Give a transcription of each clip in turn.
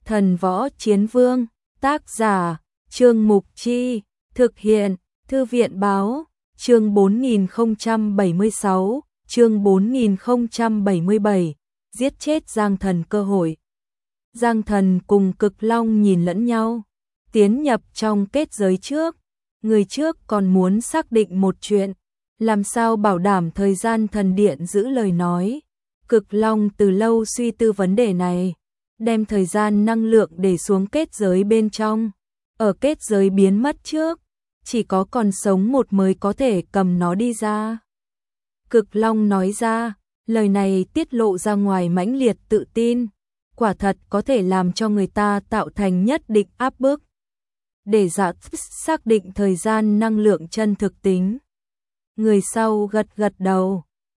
Thần Võ Chiến Vương, tác giả, Trương Mục Chi, thực hiện, Thư viện Báo, chương 4076, chương 4077, giết chết Giang Thần cơ hội. Giang Thần cùng Cực Long nhìn lẫn nhau, tiến nhập trong kết giới trước, người trước còn muốn xác định một chuyện, làm sao bảo đảm thời gian thần điện giữ lời nói. Cực Long từ lâu suy tư vấn đề này, đem thời gian năng lượng để xuống kết giới bên trong, ở kết giới biến mất trước, chỉ có còn sống một mới có thể cầm nó đi ra. Cực Long nói ra, lời này tiết lộ ra ngoài mãnh liệt tự tin, quả thật có thể làm cho người ta tạo thành nhất định áp bức. Để xác định thời gian năng lượng chân thực tính. Người sau gật gật đầu,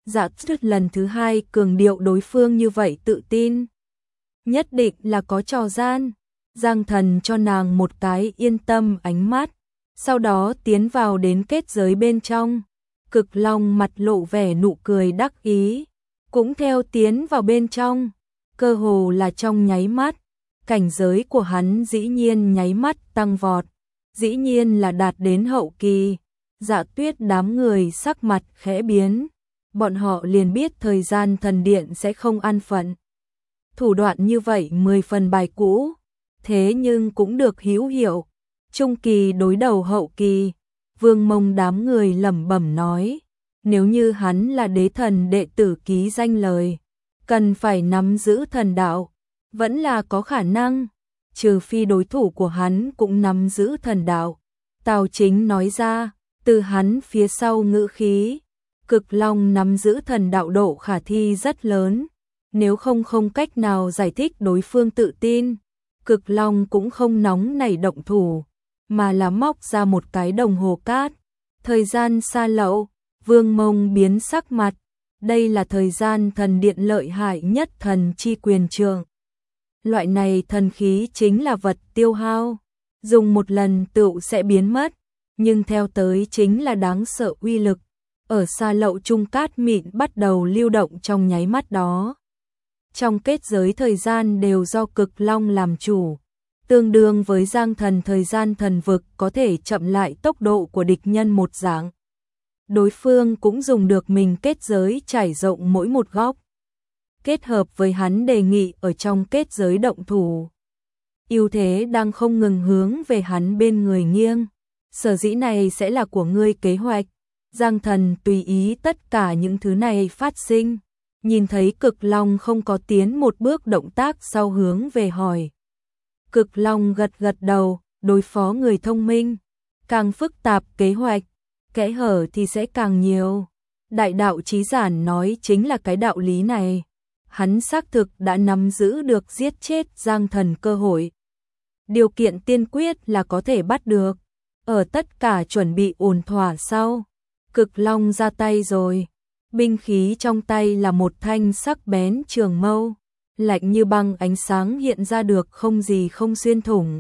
lần thứ hai cường điệu đối phương như vậy tự tin. Nhất định là có trò gian. Giang Thần cho nàng một cái yên tâm ánh mắt, sau đó tiến vào đến kết giới bên trong. Cực Long mặt lộ vẻ nụ cười đắc ý, cũng theo tiến vào bên trong, cơ hồ là trong nháy mắt, cảnh giới của hắn dĩ nhiên nháy mắt tăng vọt, dĩ nhiên là đạt đến hậu kỳ. Dạ Tuyết đám người sắc mặt khẽ biến, bọn họ liền biết thời gian thần điện sẽ không an phận. Thủ đoạn như vậy 10 phần bài cũ, thế nhưng cũng được hữu hiệu. Trung kỳ đối đầu hậu kỳ, Vương Mông đám người lẩm bẩm nói, nếu như hắn là đế thần đệ tử ký danh lời, cần phải nắm giữ thần đạo, vẫn là có khả năng, trừ phi đối thủ của hắn cũng nắm giữ thần đạo. Tào Chính nói ra, từ hắn phía sau ngữ khí, Cực Long nắm giữ thần đạo độ khả thi rất lớn, nếu không cách nào giải thích đối phương tự tin. Cực Long cũng không nóng nảy động thủ, mà là móc ra một cái đồng hồ cát. Thời gian xa lậu, Vương Mông biến sắc mặt, đây là thời gian thần điện lợi hại nhất thần chi quyền trường. Loại này thần khí chính là vật tiêu hao, dùng một lần tựu sẽ biến mất, nhưng theo tới chính là đáng sợ uy lực. Ở xa lậu trung cát mịn bắt đầu lưu động trong nháy mắt đó. Trong kết giới thời gian đều do Cực Long làm chủ, tương đương với Giang Thần thời gian thần vực có thể chậm lại tốc độ của địch nhân một dạng. Đối phương cũng dùng được mình kết giới trải rộng mỗi một góc. Kết hợp với hắn đề nghị ở trong kết giới động thủ, ưu thế đang không ngừng hướng về hắn bên người nghiêng. Sở dĩ này sẽ là của ngươi kế hoạch. Giang Thần tùy ý tất cả những thứ này phát sinh, nhìn thấy Cực Long không có tiến một bước động tác sau hướng về hỏi. Cực Long gật gật đầu, đối phó người thông minh, càng phức tạp kế hoạch, kẽ hở thì sẽ càng nhiều. Đại đạo chí giản nói chính là cái đạo lý này. Hắn xác thực đã nắm giữ được giết chết Giang Thần cơ hội. Điều kiện tiên quyết là có thể bắt được. Ở tất cả chuẩn bị ổn thỏa sau, Cực Long ra tay rồi. Binh khí trong tay là một thanh sắc bén trường mâu, lạnh như băng, ánh sáng hiện ra được không gì không xuyên thủng.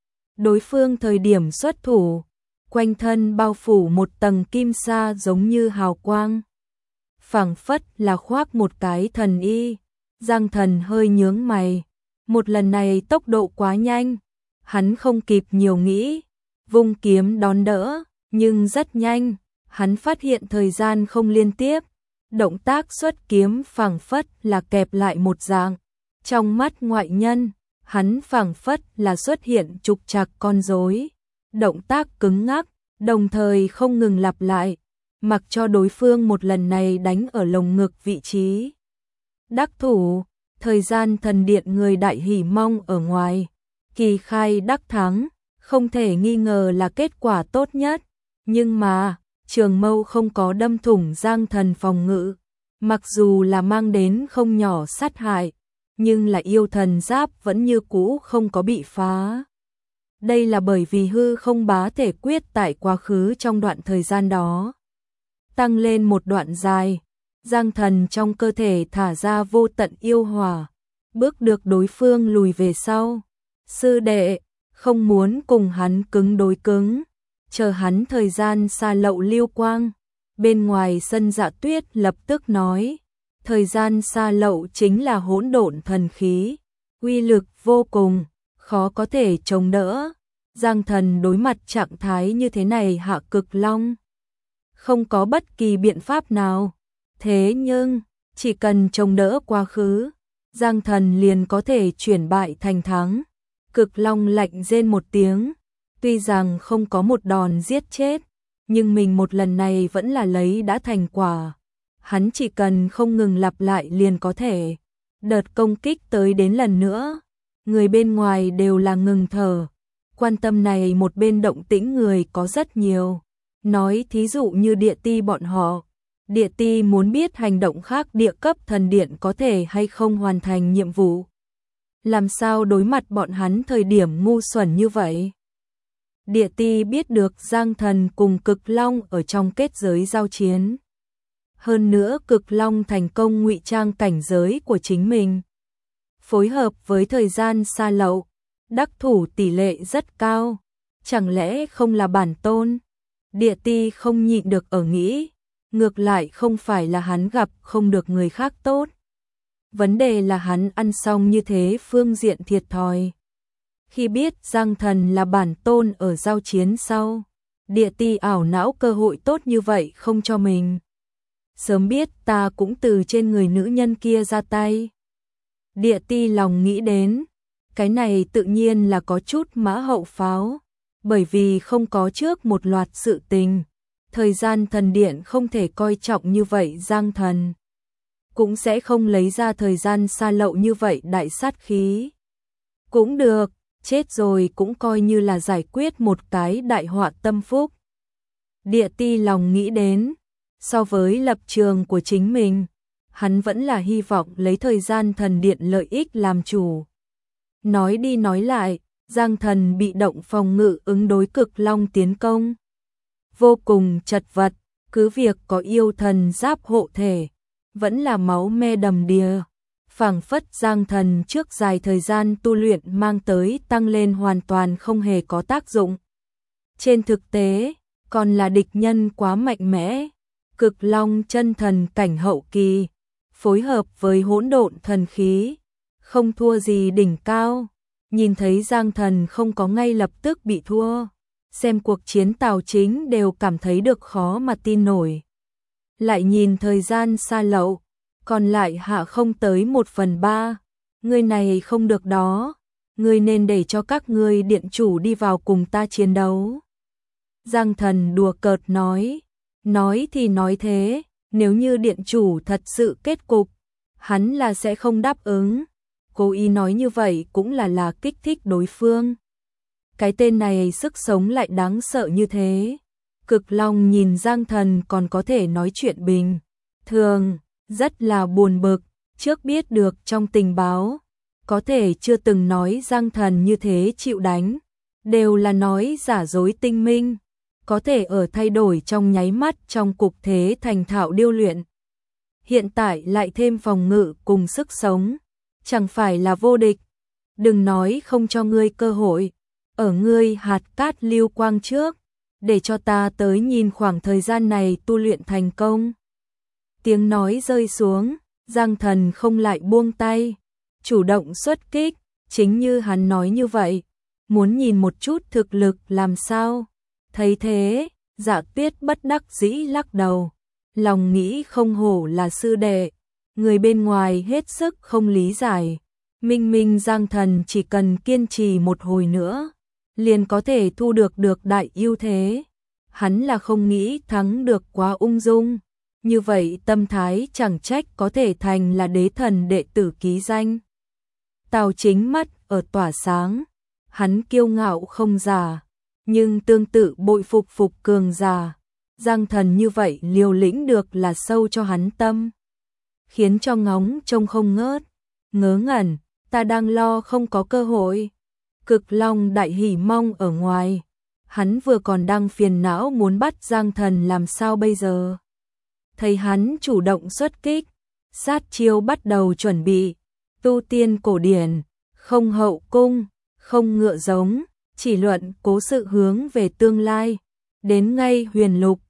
Đối phương thời điểm xuất thủ, quanh thân bao phủ một tầng kim sa giống như hào quang, phảng phất là khoác một cái thần y. Giang Thần hơi nhướng mày, một lần này tốc độ quá nhanh, hắn không kịp nhiều nghĩ, vung kiếm đón đỡ, nhưng rất nhanh, hắn phát hiện thời gian không liên tiếp, động tác xuất kiếm phảng phất là kẹp lại một dạng. Trong mắt ngoại nhân, hắn phảng phất là xuất hiện trục trặc con rối, động tác cứng ngắc, đồng thời không ngừng lặp lại, mặc cho đối phương một lần này đánh ở lồng ngực vị trí. Đắc thủ, thời gian thần điện người đại hỉ mong ở ngoài, kỳ khai đắc thắng, không thể nghi ngờ là kết quả tốt nhất, nhưng mà trường mâu không có đâm thủng Giang Thần phòng ngự, mặc dù là mang đến không nhỏ sát hại, nhưng là yêu thần giáp vẫn như cũ không có bị phá. Đây là bởi vì hư không bá thể quyết tại quá khứ trong đoạn thời gian đó tăng lên một đoạn dài, Giang Thần trong cơ thể thả ra vô tận yêu hỏa, bước được đối phương lùi về sau. Sư đệ, không muốn cùng hắn cứng đối cứng, chờ hắn thời gian xa lậu lưu quang. Bên ngoài sân Dạ Tuyết lập tức nói, thời gian xa lậu chính là hỗn độn thần khí, uy lực vô cùng, khó có thể chống đỡ. Giang Thần đối mặt trạng thái như thế này Hạ Cực Long không có bất kỳ biện pháp nào. Thế nhưng, chỉ cần chống đỡ quá khứ, Giang Thần liền có thể chuyển bại thành thắng. Cực Long lạnh rên một tiếng, tuy rằng không có một đòn giết chết, nhưng mình một lần này vẫn là lấy đã thành quả. Hắn chỉ cần không ngừng lặp lại liền có thể. Đợt công kích tới đến lần nữa, người bên ngoài đều là ngừng thở. Quan tâm này một bên động tĩnh người có rất nhiều. Nói thí dụ như địa ti bọn họ. Địa ti muốn biết hành động khác địa cấp thần điện có thể hay không hoàn thành nhiệm vụ. Làm sao đối mặt bọn hắn thời điểm ngu xuẩn như vậy? Địa ti biết được Giang Thần cùng Cực Long ở trong kết giới giao chiến. Hơn nữa Cực Long thành công ngụy trang cảnh giới của chính mình. Phối hợp với thời gian xa lậu, đắc thủ tỷ lệ rất cao. Chẳng lẽ không là bản tôn? Địa ti không nhịn được ở nghĩ. Ngược lại không phải là hắn gặp không được người khác tốt. Vấn đề là hắn ăn xong như thế phương diện thiệt thòi. Khi biết Giang Thần là bản tôn ở giao chiến sau, địa ti ảo não cơ hội tốt như vậy không cho mình. Sớm biết ta cũng từ trên người nữ nhân kia ra tay. Địa ti lòng nghĩ đến, cái này tự nhiên là có chút mã hậu pháo, bởi vì không có trước một loạt sự tình. Thời gian thần điện không thể coi trọng như vậy Giang Thần. Cũng sẽ không lấy ra thời gian xa lậu như vậy đại sát khí. Cũng được, chết rồi cũng coi như là giải quyết một cái đại họa tâm phúc. Địa ti lòng nghĩ đến, so với lập trường của chính mình, hắn vẫn là hy vọng lấy thời gian thần điện lợi ích làm chủ. Nói đi nói lại, Giang Thần bị động phòng ngự ứng đối Cực Long tiến công. Vô cùng chật vật, cứ việc có yêu thần giáp hộ thể, vẫn là máu me đầm đìa. Phảng phất Giang Thần trước dài thời gian tu luyện mang tới tăng lên hoàn toàn không hề có tác dụng. Trên thực tế, còn là địch nhân quá mạnh mẽ. Cực Long chân thần cảnh hậu kỳ, phối hợp với hỗn độn thần khí, không thua gì đỉnh cao. Nhìn thấy Giang Thần không có ngay lập tức bị thua, xem cuộc chiến Tào Chính đều cảm thấy được khó mà tin nổi. Lại nhìn thời gian xa lậu, còn lại hạ không tới 1/3. Ngươi này không được đó, ngươi nên để cho các ngươi điện chủ đi vào cùng ta chiến đấu. Giang Thần đùa cợt nói thì nói thế, nếu như điện chủ thật sự kết cục, hắn là sẽ không đáp ứng. Cố ý nói như vậy cũng là kích thích đối phương. Cái tên này sức sống lại đáng sợ như thế. Cực Long nhìn Giang Thần còn có thể nói chuyện bình thường, rất là buồn bực. Trước biết được trong tình báo, có thể chưa từng nói Giang Thần như thế chịu đánh, đều là nói giả dối tinh minh, có thể ở thay đổi trong nháy mắt trong cục thế thành thạo điêu luyện. Hiện tại lại thêm phòng ngự cùng sức sống, chẳng phải là vô địch. Đừng nói không cho ngươi cơ hội, ở ngươi hạt cát lưu quang trước, để cho ta tới nhìn khoảng thời gian này tu luyện thành công. Tiếng nói rơi xuống, Giang Thần không lại buông tay, chủ động xuất kích, chính như hắn nói như vậy, muốn nhìn một chút thực lực làm sao. Thấy thế, Dạ Tuyết bất đắc dĩ lắc đầu, lòng nghĩ không hổ là sư đệ, người bên ngoài hết sức không lý giải. Minh Minh Giang Thần chỉ cần kiên trì một hồi nữa, liền có thể thu được đại ưu thế. Hắn là không nghĩ thắng được quá ung dung, như vậy tâm thái chẳng trách có thể thành là đế thần đệ tử ký danh. Tào Chính mắt ở tỏa sáng, hắn kiêu ngạo không giả, nhưng tương tự bội phục cường giả. Giang Thần như vậy liều lĩnh được là sâu cho hắn tâm, khiến cho ngóng trông không ngớt, ngớ ngẩn, ta đang lo không có cơ hội. Cực Long đại hỉ mong ở ngoài, hắn vừa còn đang phiền não muốn bắt Giang Thần làm sao bây giờ. Thấy hắn chủ động xuất kích, sát chiêu bắt đầu chuẩn bị, tu tiên cổ điển, không hậu cung, không ngựa giống, chỉ luận cố sự hướng về tương lai, đến ngay huyền lục,